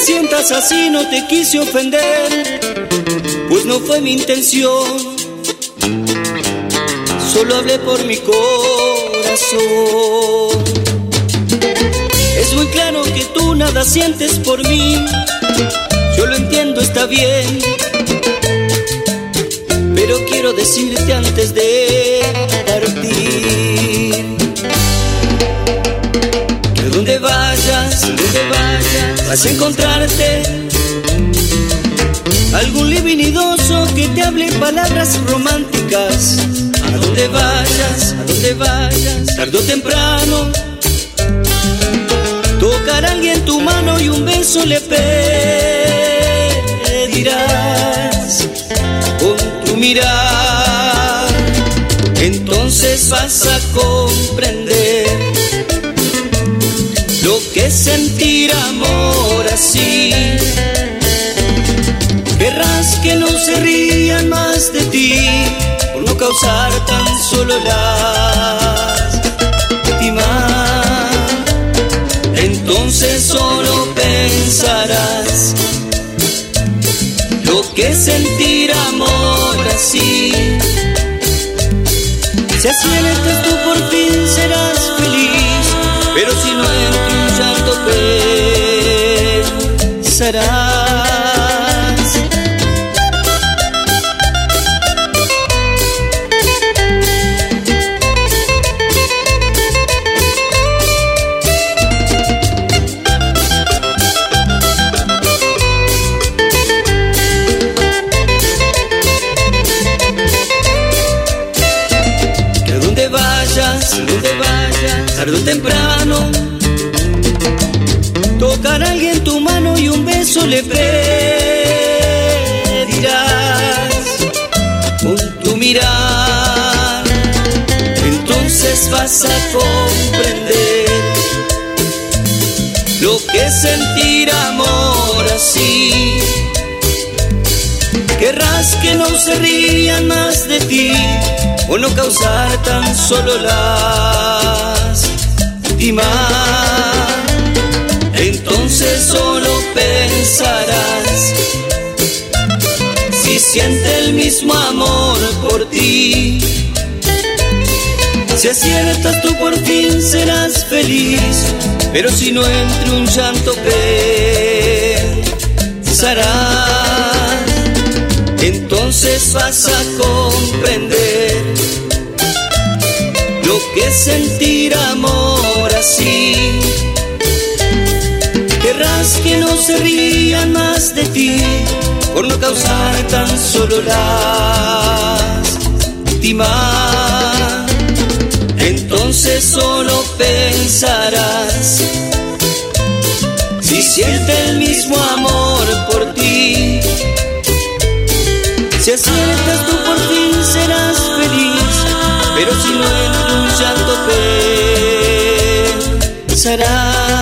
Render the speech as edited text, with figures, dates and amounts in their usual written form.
sientas así, no te quise ofender, pues no fue mi intención. Solo hablé por mi corazón. Es muy claro que tú nada sientes por mí. Yo lo entiendo, está bien, pero quiero decirte antes de partir que donde vayas, vas a encontrarte algún livinidoso que te hable palabras románticas. A donde vayas, tarde o temprano, tocará alguien tu mano y un beso le pedirás con tu mirar. Entonces vas a comprender lo que es sentir amor así. Querrás que no se rían más de ti por no causar tan solo lástima. Entonces solo pensarás lo que es sentir amor así. Si aciertas tú por fin serás feliz, pero si no en tu llanto pensarás. Tarde o temprano, tocará alguien tu mano y un beso le pedirás con tu mirar. Entonces vas a comprender lo que es sentir amor así. Querrás que no se rían más de ti o no causar tan solo lástima. Entonces solo pensarás si siente el mismo amor por ti. Si aciertas tú por fin serás feliz, pero si no entre un llanto pensarás. Entonces vas a comprender lo que es sentir amor así. Querrás que no se rían más de ti por no causar tan solo lástima. Entonces solo pensarás si siente el mismo amor por ti. Si aciertas tú por fin serás feliz, pero si no en un llanto pensarás.